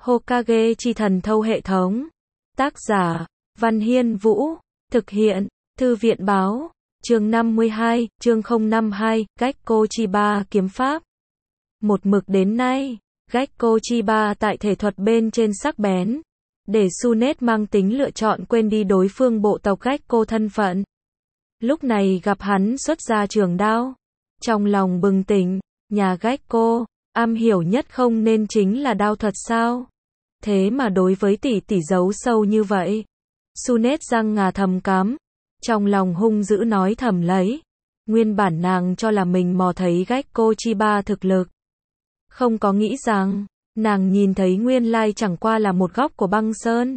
Hokage chi thần thâu hệ thống. Tác giả, Văn Hiên Vũ. Thực hiện, Thư viện Báo. Chương 52, chương 052, Gekko Chiba kiếm pháp. Một mực đến nay, Gekko Chiba tại thể thuật bên trên sắc bén, để Tsunade mang tính lựa chọn quên đi đối phương bộ tộc Gekko thân phận. Lúc này gặp hắn xuất ra trường đao, trong lòng bừng tỉnh, nhà Gekko, am hiểu nhất không nên chính là đao thuật sao? Thế mà đối với tỷ tỷ giấu sâu như vậy. Tsunade răng ngà thầm cắm, trong lòng hung dữ nói thầm lấy. Nguyên bản nàng cho là mình mò thấy Gekko Chiba thực lực. Không có nghĩ rằng, nàng nhìn thấy nguyên lai chẳng qua là một góc của băng sơn.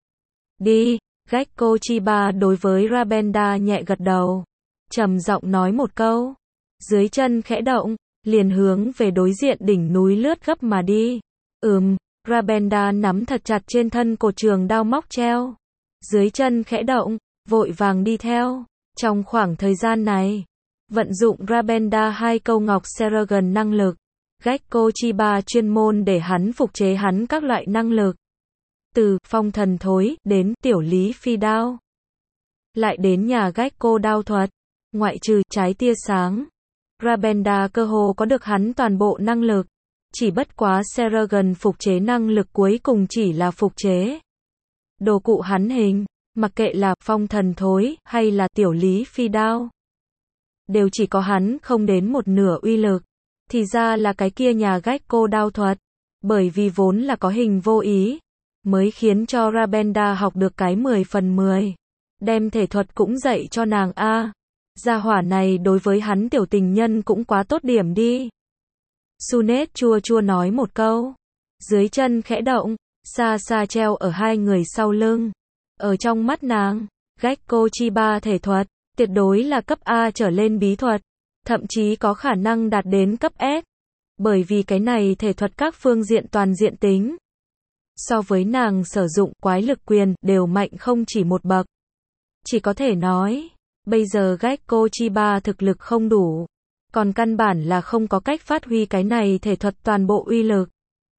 Đi, Gekko Chiba đối với Rabenda nhẹ gật đầu. Trầm giọng nói một câu. Dưới chân khẽ động, liền hướng về đối diện đỉnh núi lướt gấp mà đi. Rabenda nắm thật chặt trên thân cột trường đao móc treo. Dưới chân khẽ động, vội vàng đi theo. Trong khoảng thời gian này, vận dụng Rabenda 2 câu ngọc Seragon năng lực. Gekko Chiba chuyên môn để hắn phục chế hắn các loại năng lực. Từ phong thần thối đến tiểu lý phi đao. Lại đến nhà Gekko đao thuật. Ngoại trừ trái tia sáng, Rabenda cơ hồ có được hắn toàn bộ năng lực. Chỉ bất quá Seragon phục chế năng lực cuối cùng chỉ là phục chế đồ cụ hắn hình, mặc kệ là phong thần thối hay là tiểu lý phi đao, đều chỉ có hắn không đến một nửa uy lực. Thì ra là cái kia nhà Gekko đao thuật, bởi vì vốn là có hình vô ý, mới khiến cho Rabenda học được cái 10 phần 10. Đem thể thuật cũng dạy cho nàng a. Gia hỏa này đối với hắn tiểu tình nhân cũng quá tốt điểm đi. Tsunade chua chua nói một câu. Dưới chân khẽ động, xa xa treo ở hai người sau lưng. Ở trong mắt nàng, Gekko Chiba thể thuật, tuyệt đối là cấp A trở lên bí thuật. Thậm chí có khả năng đạt đến cấp S. Bởi vì cái này thể thuật các phương diện toàn diện tính. So với nàng sử dụng quái lực quyền đều mạnh không chỉ một bậc. Chỉ có thể nói, bây giờ Gekko Chiba thực lực không đủ. Còn căn bản là không có cách phát huy cái này thể thuật toàn bộ uy lực.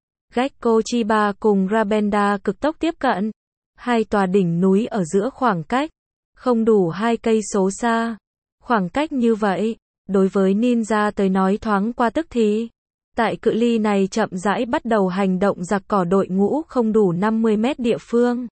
Gekko Chiba cùng Rabenda cực tốc tiếp cận. Hai tòa đỉnh núi ở giữa khoảng cách không đủ 2 cây số xa. Khoảng cách như vậy, đối với ninja tới nói thoáng qua tức thì. Tại cự ly này chậm rãi bắt đầu hành động giặc cỏ đội ngũ không đủ 50 mét địa phương.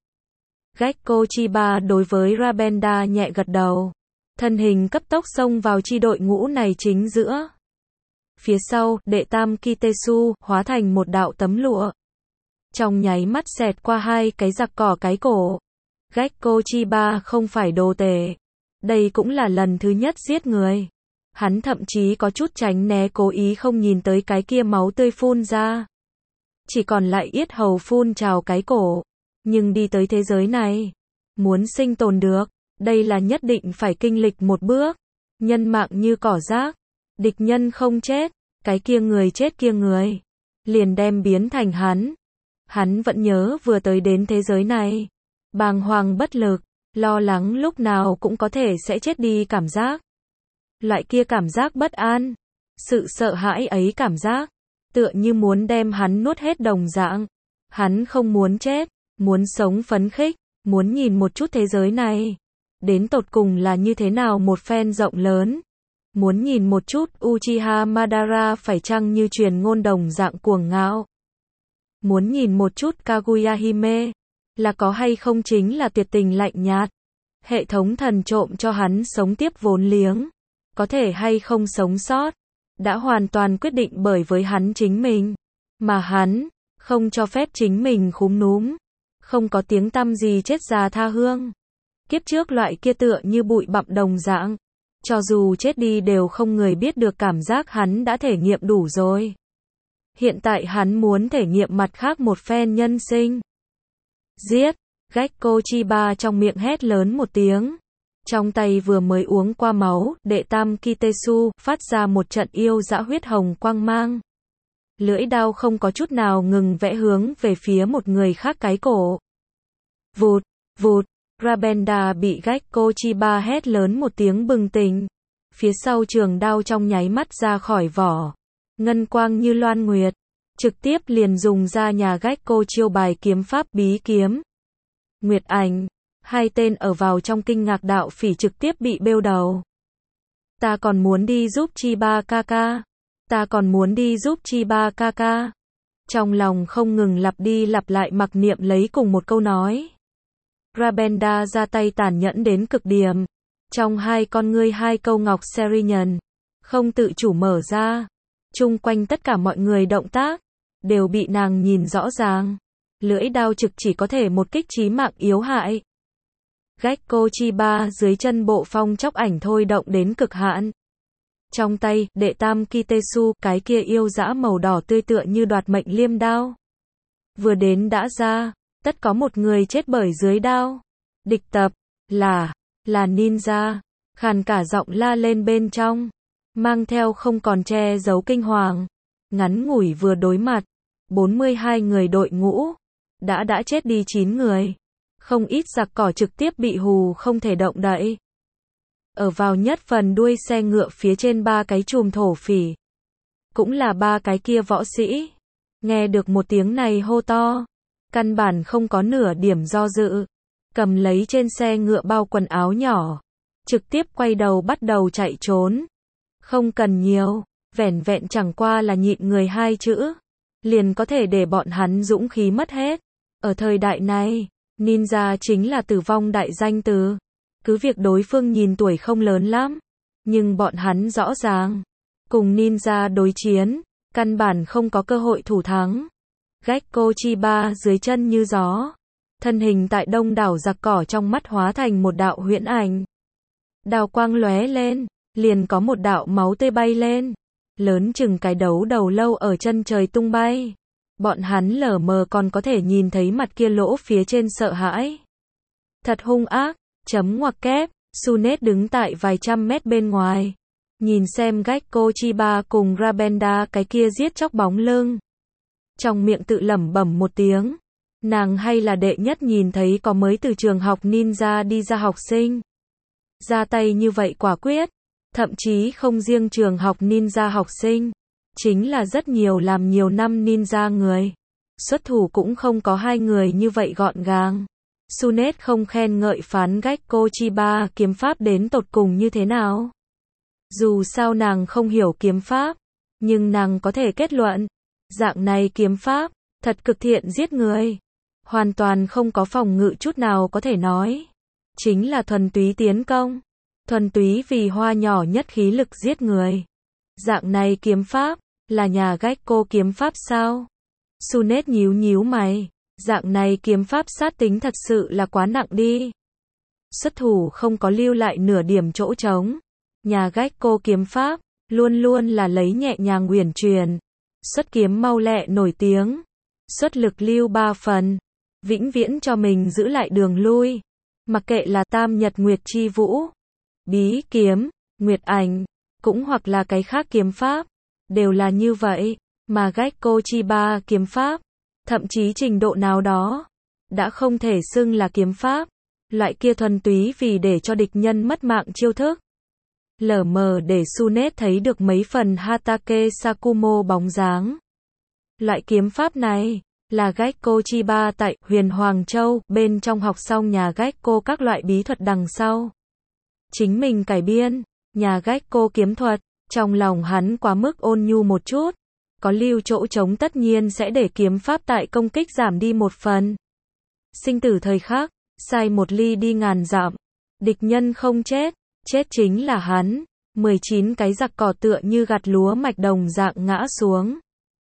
Gekko Chiba đối với Rabenda nhẹ gật đầu. Thân hình cấp tốc xông vào chi đội ngũ này chính giữa. Phía sau, đệ tam Kitesu hóa thành một đạo tấm lụa. Trong nháy mắt xẹt qua hai cái giặc cỏ cái cổ. Gekko Chiba không phải đồ tể. Đây cũng là lần thứ nhất giết người. Hắn thậm chí có chút tránh né cố ý không nhìn tới cái kia máu tươi phun ra. Chỉ còn lại yết hầu phun trào cái cổ. Nhưng đi tới thế giới này, muốn sinh tồn được, đây là nhất định phải kinh lịch một bước. Nhân mạng như cỏ rác, địch nhân không chết, cái kia người chết kia người, liền đem biến thành hắn. Hắn vẫn nhớ vừa tới đến thế giới này, bàng hoàng bất lực, lo lắng lúc nào cũng có thể sẽ chết đi cảm giác. Loại kia cảm giác bất an, sự sợ hãi ấy cảm giác, tựa như muốn đem hắn nuốt hết đồng dạng. Hắn không muốn chết, muốn sống phấn khích, muốn nhìn một chút thế giới này. Đến tột cùng là như thế nào một phen rộng lớn. Muốn nhìn một chút Uchiha Madara phải chăng như truyền ngôn đồng dạng cuồng ngạo. Muốn nhìn một chút Kaguya Hime, là có hay không chính là tuyệt tình lạnh nhạt. Hệ thống thần trộm cho hắn sống tiếp vốn liếng. Có thể hay không sống sót, đã hoàn toàn quyết định bởi với hắn chính mình. Mà hắn, không cho phép chính mình khúm núm. Không có tiếng tăm gì chết già tha hương. Kiếp trước loại kia tựa như bụi bặm đồng dạng. Cho dù chết đi đều không người biết được cảm giác hắn đã thể nghiệm đủ rồi. Hiện tại hắn muốn thể nghiệm mặt khác một phen nhân sinh. Giết! Gekko Chiba trong miệng hét lớn một tiếng. Trong tay vừa mới uống qua máu, đệ tam Kitesu phát ra một trận yêu dã huyết hồng quang mang. Lưỡi đao không có chút nào ngừng vẽ hướng về phía một người khác cái cổ. Vụt, vụt, Rabenda bị Gekko Chiba hét lớn một tiếng bừng tỉnh. Phía sau trường đao trong nháy mắt ra khỏi vỏ. Ngân quang như loan nguyệt. trực tiếp liền dùng ra nhà Gekko chiêu bài kiếm pháp bí kiếm. Nguyệt Ảnh, hai tên ở vào trong kinh ngạc đạo phỉ trực tiếp bị bêu đầu. Ta còn muốn đi giúp Chiba Kaka. Ta còn muốn đi giúp Chiba Kaka. Trong lòng không ngừng lặp đi lặp lại mặc niệm lấy cùng một câu nói. Rabenda ra tay tàn nhẫn đến cực điểm. Trong hai con ngươi hai câu ngọc Serian không tự chủ mở ra. Chung quanh tất cả mọi người động tác đều bị nàng nhìn rõ ràng. Lưỡi đao trực chỉ có thể một kích chí mạng yếu hại. Gekko Chiba dưới chân bộ phong chóc ảnh thôi động đến cực hạn. Trong tay, đệ tam Kitesu, cái kia yêu dã màu đỏ tươi tựa như đoạt mệnh liêm đao. Vừa đến đã ra, tất có một người chết bởi dưới đao. Địch tập, là ninja, khàn cả giọng la lên bên trong, mang theo không còn che giấu kinh hoàng. Ngắn ngủi vừa đối mặt, 42 người đội ngũ, đã chết đi 9 người. Không ít giặc cỏ trực tiếp bị hù không thể động đậy. Ở vào nhất phần đuôi xe ngựa phía trên ba cái chùm thổ phỉ. Cũng là ba cái kia võ sĩ. Nghe được một tiếng này hô to. Căn bản không có nửa điểm do dự. Cầm lấy trên xe ngựa bao quần áo nhỏ. Trực tiếp quay đầu bắt đầu chạy trốn. Không cần nhiều. Vẻn vẹn chẳng qua là nhịn người hai chữ. Liền có thể để bọn hắn dũng khí mất hết. Ở thời đại này, ninja chính là tử vong đại danh từ. Cứ việc đối phương nhìn tuổi không lớn lắm, nhưng bọn hắn rõ ràng, cùng ninja đối chiến, căn bản không có cơ hội thủ thắng. Gekko Chiba dưới chân như gió, thân hình tại đông đảo giặc cỏ trong mắt hóa thành một đạo huyễn ảnh. Đào quang lóe lên, liền có một đạo máu tươi bay lên, lớn chừng cái đấu đầu lâu ở chân trời tung bay. Bọn hắn lờ mờ còn có thể nhìn thấy mặt kia lỗ phía trên sợ hãi. Thật hung ác. Chấm ngoặc kép, Sunet đứng tại vài trăm mét bên ngoài. Nhìn xem Gekko Chiba cùng Rabenda cái kia giết chóc bóng lưng. Trong miệng tự lẩm bẩm một tiếng. Nàng hay là đệ nhất nhìn thấy có mới từ trường học ninja đi ra học sinh. Ra tay như vậy quả quyết. Thậm chí không riêng trường học ninja học sinh. Chính là rất nhiều làm nhiều năm ninja người. Xuất thủ cũng không có hai người như vậy gọn gàng. Sunet không khen ngợi phán Gekko Chiba kiếm pháp đến tột cùng như thế nào. Dù sao nàng không hiểu kiếm pháp, nhưng nàng có thể kết luận, dạng này kiếm pháp, thật cực thiện giết người. Hoàn toàn không có phòng ngự chút nào có thể nói. Chính là thuần túy tiến công. Thuần túy vì hoa nhỏ nhất khí lực giết người. Dạng này kiếm pháp, là nhà Gekko kiếm pháp sao? Sunet nhíu nhíu mày. Dạng này kiếm pháp sát tính thật sự là quá nặng đi. Xuất thủ không có lưu lại nửa điểm chỗ trống. Nhà Gekko kiếm pháp, luôn luôn là lấy nhẹ nhàng uyển chuyển. Xuất kiếm mau lẹ nổi tiếng. Xuất lực lưu 3 phần. Vĩnh viễn cho mình giữ lại đường lui. Mặc kệ là tam nhật nguyệt chi vũ, bí kiếm, nguyệt ảnh, cũng hoặc là cái khác kiếm pháp. Đều là như vậy. Mà Gekko Chiba kiếm pháp, thậm chí trình độ nào đó, đã không thể xưng là kiếm pháp. Loại kia thuần túy vì để cho địch nhân mất mạng chiêu thức. Lờ mờ để Sunet thấy được mấy phần Hatake Sakumo bóng dáng. Loại kiếm pháp này, là Gekko Chiba tại Huyền Hoàng Châu, bên trong học xong nhà Gekko các loại bí thuật đằng sau. Chính mình cải biên, nhà Gekko kiếm thuật, trong lòng hắn quá mức ôn nhu một chút. Có lưu chỗ trống tất nhiên sẽ để kiếm pháp tại công kích giảm đi một phần. Sinh tử thời khắc, sai một ly đi ngàn dặm. Địch nhân không chết, chết chính là hắn. 19 cái giặc cỏ tựa như gặt lúa mạch đồng dạng ngã xuống.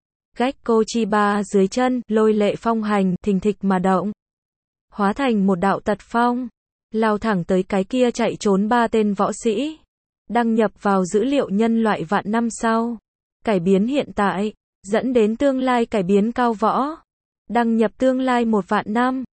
Gekko Chiba dưới chân, lôi lệ phong hành, thình thịch mà động. Hóa thành một đạo tật phong, lao thẳng tới cái kia chạy trốn 3 tên võ sĩ. Đăng nhập vào dữ liệu nhân loại vạn năm sau. Cải biến hiện tại, dẫn đến tương lai cải biến cao võ. Đăng nhập tương lai 1 vạn năm.